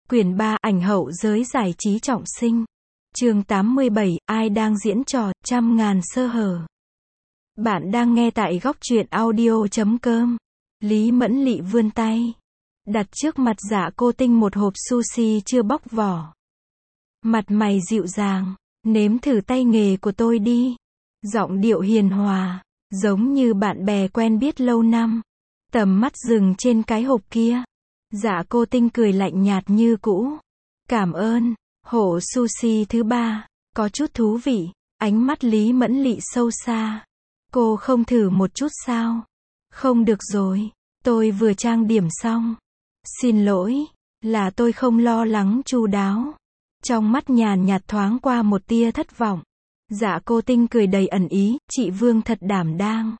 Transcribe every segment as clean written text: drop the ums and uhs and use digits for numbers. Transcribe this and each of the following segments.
Quyển 3, ảnh hậu giới giải trí trọng sinh. Chương 87, ai đang diễn trò, trăm ngàn sơ hở. Bạn đang nghe tại góc truyện audio.com. Lý Mẫn Lị vươn tay, đặt trước mặt Dạ Cô Tinh một hộp sushi chưa bóc vỏ. Mặt mày dịu dàng, nếm thử tay nghề của tôi đi. Giọng điệu hiền hòa, giống như bạn bè quen biết lâu năm. Tầm mắt dừng trên cái hộp kia. Dạ Cô Tinh cười lạnh nhạt như cũ. Cảm ơn. Hổ sushi thứ 3, có chút thú vị. Ánh mắt Lý Mẫn Lị sâu xa. Cô không thử một chút sao? Không được rồi, tôi vừa trang điểm xong. Xin lỗi, là tôi không lo lắng chu đáo. Trong mắt nhàn nhạt thoáng qua một tia thất vọng. Dạ Cô Tinh cười đầy ẩn ý, chị Vương thật đảm đang.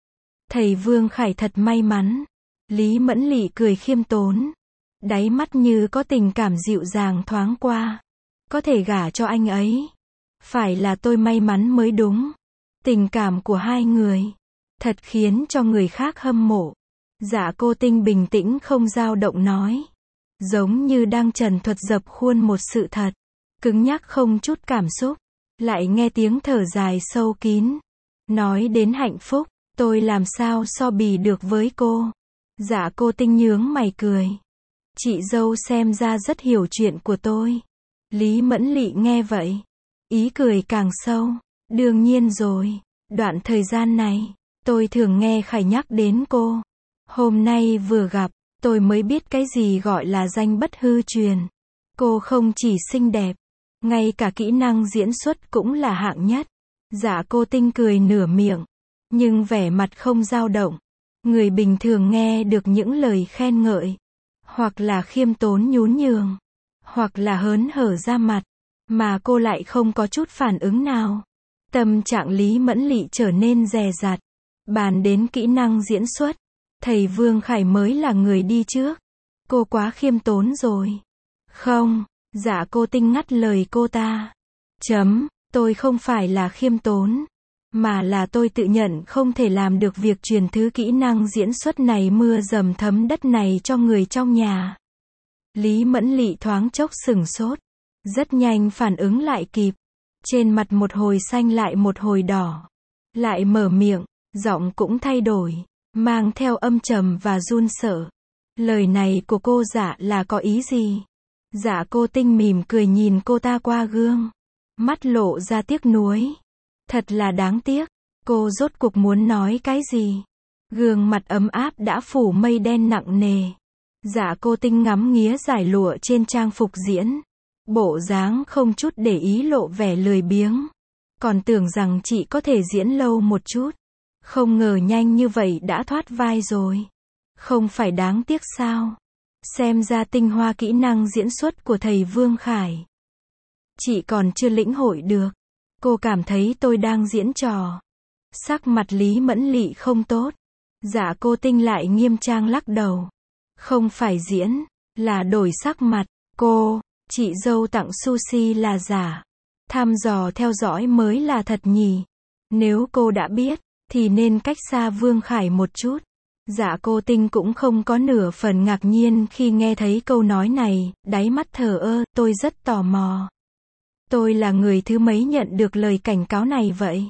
Thầy Vương Khải thật may mắn. Lý Mẫn Lị cười khiêm tốn. Đáy mắt như có tình cảm dịu dàng thoáng qua. Có thể gả cho anh ấy. Phải là tôi may mắn mới đúng. Tình cảm của hai người thật khiến cho người khác hâm mộ. Dạ Cô Tinh bình tĩnh không dao động nói. Giống như đang trần thuật dập khuôn một sự thật. Cứng nhắc không chút cảm xúc. Lại nghe tiếng thở dài sâu kín. Nói đến hạnh phúc, tôi làm sao so bì được với cô. Dạ Cô Tinh nhướng mày cười. Chị dâu xem ra rất hiểu chuyện của tôi. Lý Mẫn Lị nghe vậy, ý cười càng sâu. Đương nhiên rồi, đoạn thời gian này, tôi thường nghe Khải nhắc đến cô. Hôm nay vừa gặp, tôi mới biết cái gì gọi là danh bất hư truyền. Cô không chỉ xinh đẹp, ngay cả kỹ năng diễn xuất cũng là hạng nhất. Dạ Cô Tinh cười nửa miệng, nhưng vẻ mặt không dao động. Người bình thường nghe được những lời khen ngợi, hoặc là khiêm tốn nhún nhường, hoặc là hớn hở ra mặt, mà cô lại không có chút phản ứng nào. Tâm trạng Lý Mẫn Lị trở nên dè dặt. Bàn đến kỹ năng diễn xuất, thầy Vương Khải mới là người đi trước. Cô quá khiêm tốn rồi. Không, Dạ Cô Tinh ngắt lời cô ta. Tôi không phải là khiêm tốn, mà là tôi tự nhận không thể làm được việc truyền thứ kỹ năng diễn xuất này mưa dầm thấm đất này cho người trong nhà. Lý Mẫn Lị thoáng chốc sửng sốt, rất nhanh phản ứng lại kịp. Trên mặt một hồi xanh lại một hồi đỏ. Lại mở miệng, giọng cũng thay đổi, mang theo âm trầm và run sợ. Lời này của cô Dạ là có ý gì? Dạ Cô Tinh mỉm cười nhìn cô ta qua gương, mắt lộ ra tiếc nuối. Thật là đáng tiếc. Cô rốt cuộc muốn nói cái gì? Gương mặt ấm áp đã phủ mây đen nặng nề. Dạ Cô Tinh ngắm nghía dải lụa trên trang phục diễn. Bộ dáng không chút để ý lộ vẻ lười biếng. Còn tưởng rằng chị có thể diễn lâu một chút. Không ngờ nhanh như vậy đã thoát vai rồi. Không phải đáng tiếc sao? Xem ra tinh hoa kỹ năng diễn xuất của thầy Vương Khải, chị còn chưa lĩnh hội được. Cô cảm thấy tôi đang diễn trò. Sắc mặt Lý Mẫn Lị không tốt. Dạ Cô Tinh lại nghiêm trang lắc đầu. Không phải diễn, là đổi sắc mặt. Chị dâu tặng sushi là giả. Thăm dò theo dõi mới là thật nhỉ. Nếu cô đã biết, thì nên cách xa Vương Khải một chút. Dạ Cô Tinh cũng không có nửa phần ngạc nhiên khi nghe thấy câu nói này, đáy mắt thờ ơ, tôi rất tò mò. Tôi là người thứ mấy nhận được lời cảnh cáo này vậy?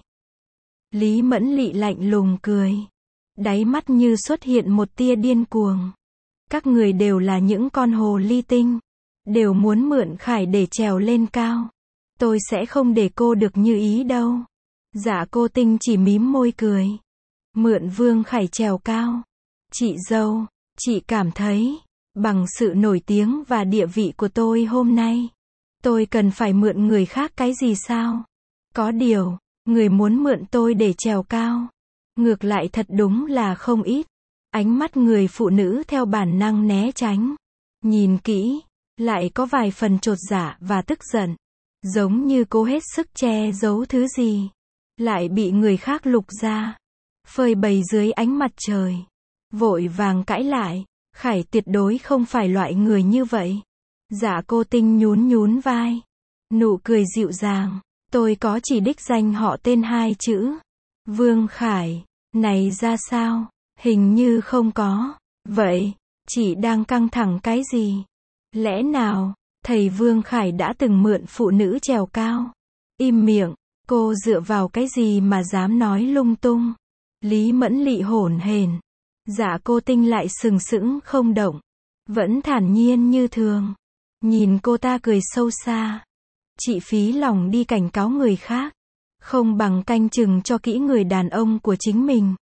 Lý Mẫn Lị lạnh lùng cười. Đáy mắt như xuất hiện một tia điên cuồng. Các người đều là những con hồ ly tinh. Đều muốn mượn Khải để trèo lên cao. Tôi sẽ không để cô được như ý đâu. Dạ Cô Tinh chỉ mím môi cười. Mượn Vương Khải trèo cao. Chị dâu, chị cảm thấy, bằng sự nổi tiếng và địa vị của tôi hôm nay, tôi cần phải mượn người khác cái gì sao? Có điều, người muốn mượn tôi để trèo cao. Ngược lại thật đúng là không ít. Ánh mắt người phụ nữ theo bản năng né tránh. Nhìn kỹ, lại có vài phần chột dạ và tức giận. Giống như cố hết sức che giấu thứ gì. Lại bị người khác lục ra. Phơi bày dưới ánh mặt trời. Vội vàng cãi lại. Khải tuyệt đối không phải loại người như vậy. Dạ Cô Tinh nhún vai. Nụ cười dịu dàng. Tôi có chỉ đích danh họ tên 2 chữ. Vương Khải. Này ra sao? Hình như không có. Vậy, chị đang căng thẳng cái gì? Lẽ nào, thầy Vương Khải đã từng mượn phụ nữ trèo cao? Im miệng, cô dựa vào cái gì mà dám nói lung tung? Lý Mẫn Lị hổn hển. Dạ Cô Tinh lại sừng sững không động, vẫn thản nhiên như thường. Nhìn cô ta cười sâu xa. Chị phí lòng đi cảnh cáo người khác, không bằng canh chừng cho kỹ người đàn ông của chính mình.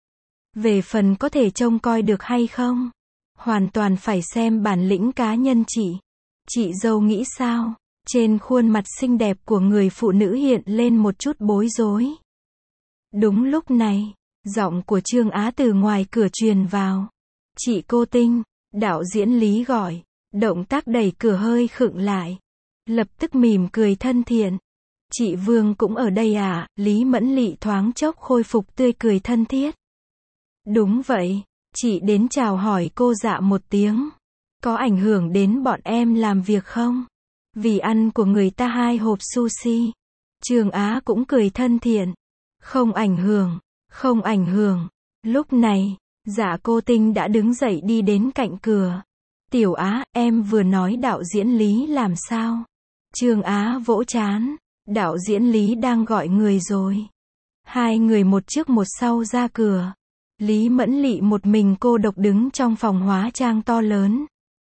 Về phần có thể trông coi được hay không, hoàn toàn phải xem bản lĩnh cá nhân chị. Chị dâu nghĩ sao? Trên khuôn mặt xinh đẹp của người phụ nữ hiện lên một chút bối rối. Đúng lúc này, giọng của Trương Á từ ngoài cửa truyền vào. Chị Cô Tinh, đạo diễn Lý gọi. Động tác đẩy cửa hơi khựng lại. Lập tức mỉm cười thân thiện. Chị Vương cũng ở đây à? Lý Mẫn Lị thoáng chốc khôi phục tươi cười thân thiết. Đúng vậy, chị đến chào hỏi cô Dạ một tiếng. Có ảnh hưởng đến bọn em làm việc không? Vì ăn của người ta 2 hộp sushi. Trương Á cũng cười thân thiện. Không ảnh hưởng, không ảnh hưởng. Lúc này, Dạ Cô Tinh đã đứng dậy đi đến cạnh cửa. Tiểu Á, em vừa nói đạo diễn Lý làm sao? Trương Á vỗ trán. Đạo diễn Lý đang gọi người rồi. 2 người một trước một sau ra cửa. Lý Mẫn Lị một mình cô độc đứng trong phòng hóa trang to lớn.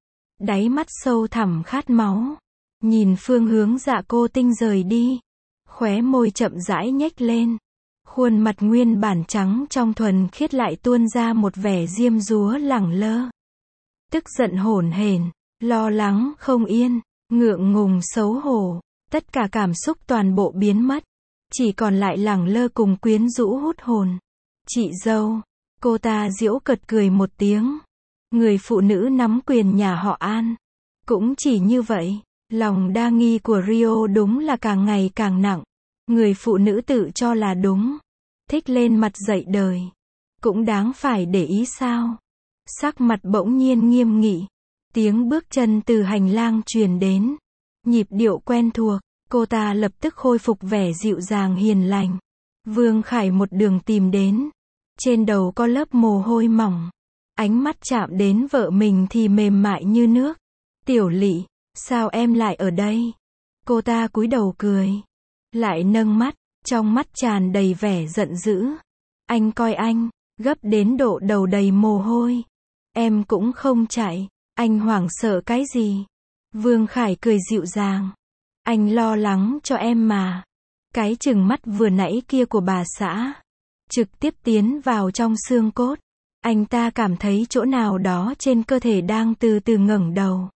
Đáy mắt sâu thẳm khát máu. Nhìn phương hướng Dạ Cô Tinh rời đi. Khóe môi chậm rãi nhếch lên. Khuôn mặt nguyên bản trắng trong thuần khiết lại tuôn ra một vẻ diêm dúa lẳng lơ. Tức giận hổn hển, lo lắng không yên, ngượng ngùng xấu hổ. Tất cả cảm xúc toàn bộ biến mất. Chỉ còn lại lẳng lơ cùng quyến rũ hút hồn. Chị dâu. Cô ta giễu cợt cười một tiếng. Người phụ nữ nắm quyền nhà họ An. Cũng chỉ như vậy, lòng đa nghi của Rio đúng là càng ngày càng nặng. Người phụ nữ tự cho là đúng. Thích lên mặt dạy đời. Cũng đáng phải để ý sao? Sắc mặt bỗng nhiên nghiêm nghị. Tiếng bước chân từ hành lang truyền đến. Nhịp điệu quen thuộc. Cô ta lập tức khôi phục vẻ dịu dàng hiền lành. Vương Khải một đường tìm đến. Trên đầu có lớp mồ hôi mỏng. Ánh mắt chạm đến vợ mình thì mềm mại như nước. Tiểu Lị, sao em lại ở đây? Cô ta cúi đầu cười. Lại nâng mắt, trong mắt tràn đầy vẻ giận dữ. Anh coi anh, gấp đến độ đầu đầy mồ hôi. Em cũng không chạy, anh hoảng sợ cái gì? Vương Khải cười dịu dàng. Anh lo lắng cho em mà. Cái chừng mắt vừa nãy kia của bà xã trực tiếp tiến vào trong xương cốt. Anh ta cảm thấy chỗ nào đó trên cơ thể đang từ từ ngẩng đầu.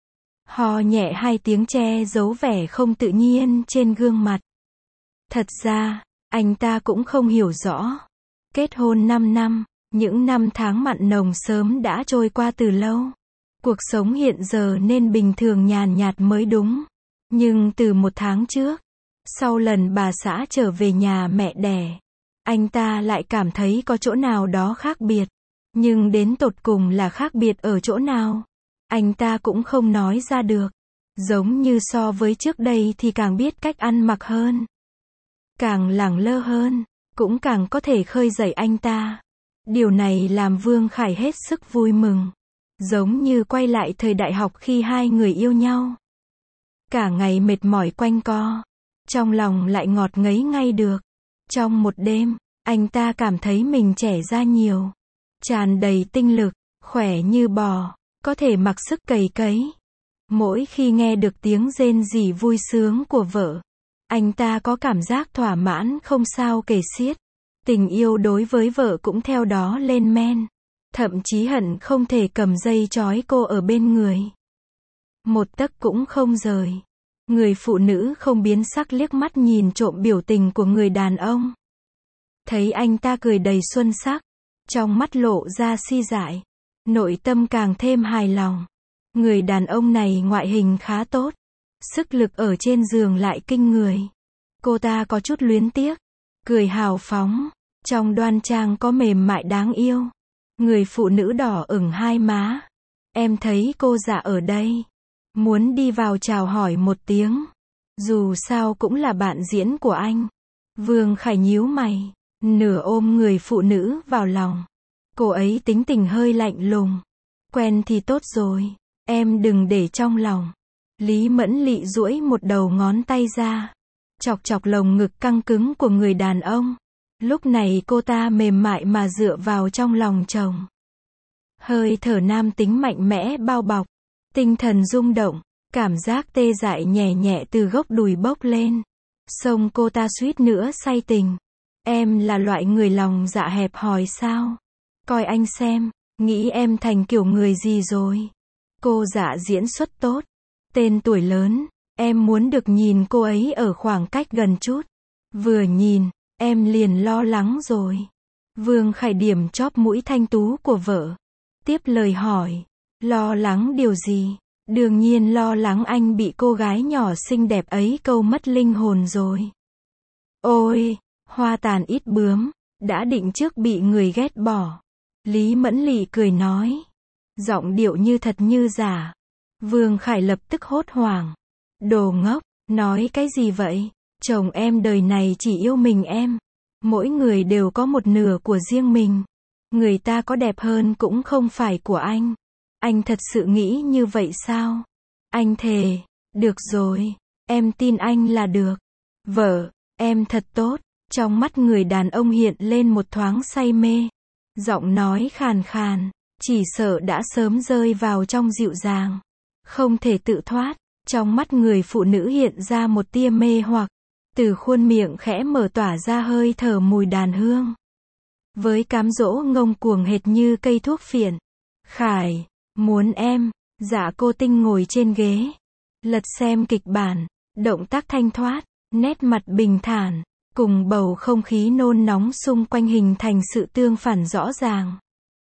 Ho nhẹ 2 tiếng che giấu vẻ không tự nhiên trên gương mặt. Thật ra, anh ta cũng không hiểu rõ. Kết hôn 5 năm, những năm tháng mặn nồng sớm đã trôi qua từ lâu. Cuộc sống hiện giờ nên bình thường nhàn nhạt mới đúng. Nhưng từ 1 tháng trước, sau lần bà xã trở về nhà mẹ đẻ, anh ta lại cảm thấy có chỗ nào đó khác biệt. Nhưng đến tột cùng là khác biệt ở chỗ nào? Anh ta cũng không nói ra được. Giống như so với trước đây thì càng biết cách ăn mặc hơn. Càng lẳng lơ hơn, cũng càng có thể khơi dậy anh ta. Điều này làm Vương Khải hết sức vui mừng. Giống như quay lại thời đại học khi 2 người yêu nhau. Cả ngày mệt mỏi quanh co. Trong lòng lại ngọt ngấy ngay được. Trong một đêm, anh ta cảm thấy mình trẻ ra nhiều. Tràn đầy tinh lực, khỏe như bò, có thể mặc sức cày cấy. Mỗi khi nghe được tiếng rên rỉ vui sướng của vợ, anh ta có cảm giác thỏa mãn không sao kể xiết. Tình yêu đối với vợ cũng theo đó lên men. Thậm chí hận không thể cầm dây trói cô ở bên người. Một tấc cũng không rời. Người phụ nữ không biến sắc liếc mắt nhìn trộm biểu tình của người đàn ông. Thấy anh ta cười đầy xuân sắc, trong mắt lộ ra si dại, nội tâm càng thêm hài lòng. Người đàn ông này ngoại hình khá tốt, sức lực ở trên giường lại kinh người. Cô ta có chút luyến tiếc, cười hào phóng, trong đoan trang có mềm mại đáng yêu. Người phụ nữ đỏ ửng 2 má. Em thấy cô Dạ ở đây, muốn đi vào chào hỏi một tiếng. Dù sao cũng là bạn diễn của anh. Vương Khải nhíu mày, nửa ôm người phụ nữ vào lòng. Cô ấy tính tình hơi lạnh lùng. Quen thì tốt rồi, Em đừng để trong lòng. Lý Mẫn Lị duỗi một đầu ngón tay ra, chọc chọc lồng ngực căng cứng của người đàn ông. Lúc này cô ta mềm mại mà dựa vào trong lòng chồng. Hơi thở nam tính mạnh mẽ bao bọc, tinh thần rung động, cảm giác tê dại nhẹ nhẹ từ gốc đùi bốc lên. Xông cô ta suýt nữa say tình. Em là loại người lòng dạ hẹp hòi sao? Coi anh xem, nghĩ em thành kiểu người gì rồi? Cô dạ diễn xuất tốt, tên tuổi lớn, em muốn được nhìn cô ấy ở khoảng cách gần chút. Vừa nhìn, em liền lo lắng rồi. Vương Khải điểm chóp mũi thanh tú của vợ. Tiếp lời hỏi, lo lắng điều gì? Đương nhiên lo lắng anh bị cô gái nhỏ xinh đẹp ấy câu mất linh hồn rồi. Ôi, hoa tàn ít bướm, đã định trước bị người ghét bỏ. Lý Mẫn Lị cười nói, giọng điệu như thật như giả. Vương Khải lập tức hốt hoảng. Đồ ngốc, nói cái gì vậy? Chồng em đời này chỉ yêu mình em. Mỗi người đều có một nửa của riêng mình. Người ta có đẹp hơn cũng không phải của anh. Anh thật sự nghĩ như vậy sao? Anh thề. Được rồi, em tin anh là được. Vợ, em thật tốt. Trong mắt người đàn ông hiện lên một thoáng say mê. Giọng nói khàn khàn, chỉ sợ đã sớm rơi vào trong dịu dàng. Không thể tự thoát. Trong mắt người phụ nữ hiện ra một tia mê hoặc. Từ khuôn miệng khẽ mở tỏa ra hơi thở mùi đàn hương. Với cám dỗ ngông cuồng hệt như cây thuốc phiện. Khải, muốn em. Dạ cô Tinh ngồi trên ghế, lật xem kịch bản, động tác thanh thoát, nét mặt bình thản, cùng bầu không khí nôn nóng xung quanh hình thành sự tương phản rõ ràng.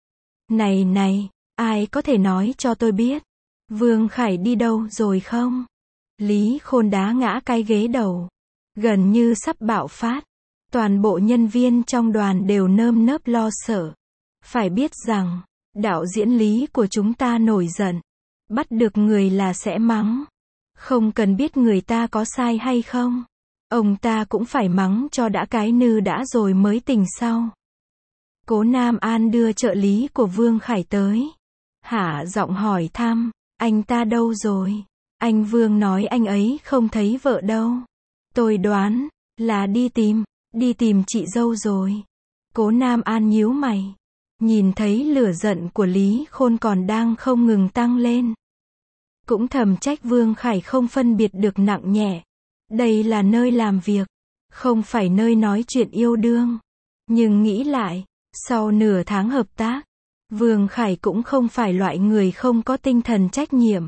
Này này, ai có thể nói cho tôi biết, Vương Khải đi đâu rồi không? Lý Khôn đá ngã cái ghế đầu, gần như sắp bạo phát. Toàn bộ nhân viên trong đoàn đều nơm nớp lo sợ. Phải biết rằng, đạo diễn Lý của chúng ta nổi giận. Bắt được người là sẽ mắng. Không cần biết người ta có sai hay không. Ông ta cũng phải mắng cho đã cái nư đã rồi mới tỉnh sau. Cố Nam An đưa trợ lý của Vương Khải tới. Hạ giọng hỏi thăm, anh ta đâu rồi? Anh Vương nói anh ấy không thấy vợ đâu. Tôi đoán, là đi tìm chị dâu rồi. Cố Nam An nhíu mày. Nhìn thấy lửa giận của Lý Khôn còn đang không ngừng tăng lên. Cũng thầm trách Vương Khải không phân biệt được nặng nhẹ. Đây là nơi làm việc, không phải nơi nói chuyện yêu đương. Nhưng nghĩ lại, sau nửa tháng hợp tác, Vương Khải cũng không phải loại người không có tinh thần trách nhiệm.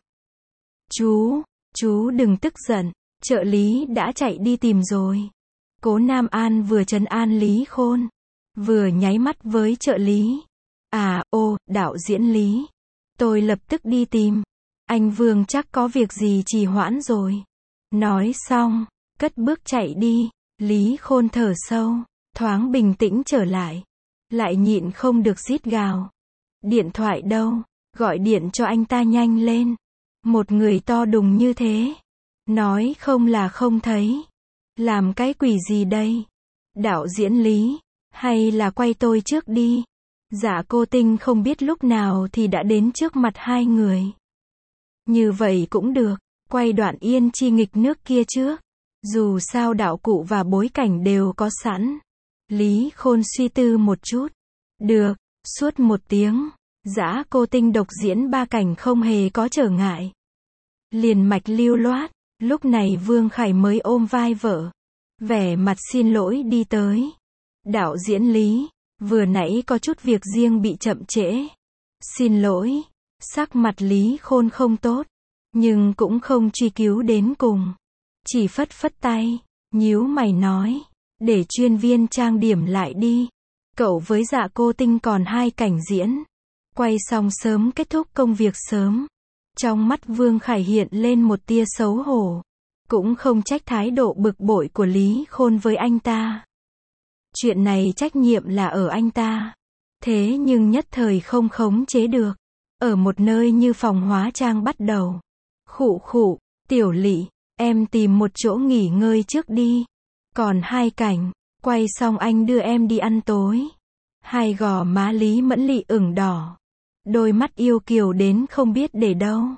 Chú đừng tức giận, trợ lý đã chạy đi tìm rồi. Cố Nam An vừa trấn an Lý Khôn, vừa nháy mắt với trợ lý. Đạo diễn Lý. Tôi lập tức đi tìm. Anh Vương chắc có việc gì trì hoãn rồi. Nói xong, cất bước chạy đi. Lý Khôn thở sâu, thoáng bình tĩnh trở lại. Lại nhịn không được rít gào. Điện thoại đâu? Gọi điện cho anh ta nhanh lên. Một người to đùng như thế. Nói không là không thấy. Làm cái quỷ gì đây? Đạo diễn Lý, hay là quay tôi trước đi? Dạ cô Tinh không biết lúc nào thì đã đến trước mặt hai người. Như vậy cũng được, quay đoạn Yên Chi nghịch nước kia trước. Dù sao đạo cụ và bối cảnh đều có sẵn. Lý Khôn suy tư một chút. Được, suốt 1 tiếng, Dã Cô Tinh độc diễn 3 cảnh không hề có trở ngại. Liền mạch lưu loát, lúc này Vương Khải mới ôm vai vợ. Vẻ mặt xin lỗi đi tới. Đạo diễn Lý, vừa nãy có chút việc riêng bị chậm trễ. Xin lỗi. Sắc mặt Lý Khôn không tốt, nhưng cũng không truy cứu đến cùng. Chỉ phất phất tay, nhíu mày nói, để chuyên viên trang điểm lại đi. Cậu với Dạ Cô Tinh còn 2 cảnh diễn. Quay xong sớm kết thúc công việc sớm. Trong mắt Vương Khải hiện lên một tia xấu hổ. Cũng không trách thái độ bực bội của Lý Khôn với anh ta. Chuyện này trách nhiệm là ở anh ta. Thế nhưng nhất thời không khống chế được. Ở một nơi như phòng hóa trang bắt đầu. Khụ, Tiểu Lị, em tìm một chỗ nghỉ ngơi trước đi. Còn 2 cảnh, quay xong anh đưa em đi ăn tối. Hai gò má Lý Mẫn Lị ửng đỏ. Đôi mắt yêu kiều đến không biết để đâu.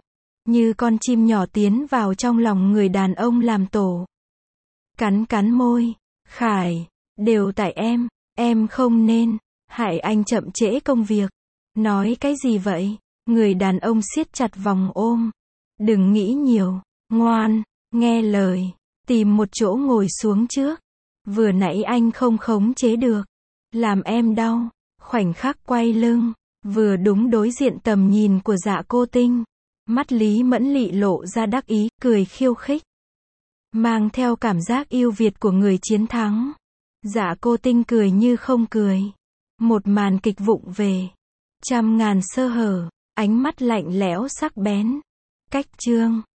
như con chim nhỏ tiến vào trong lòng người đàn ông làm tổ. Cắn cắn môi, Khải, đều tại em không nên, hại anh chậm trễ công việc. Nói cái gì vậy? Người đàn ông siết chặt vòng ôm. Đừng nghĩ nhiều, ngoan, nghe lời, tìm một chỗ ngồi xuống trước. Vừa nãy anh không khống chế được, làm em đau. Khoảnh khắc quay lưng, vừa đúng đối diện tầm nhìn của Dạ Cô Tinh. Mắt Lý Mẫn Lị lộ ra đắc ý, cười khiêu khích, mang theo cảm giác yêu Việt của người chiến thắng. Dạ Cô Tinh cười như không cười. Một màn kịch vụng về, trăm ngàn sơ hở, ánh mắt lạnh lẽo sắc bén. Cách chương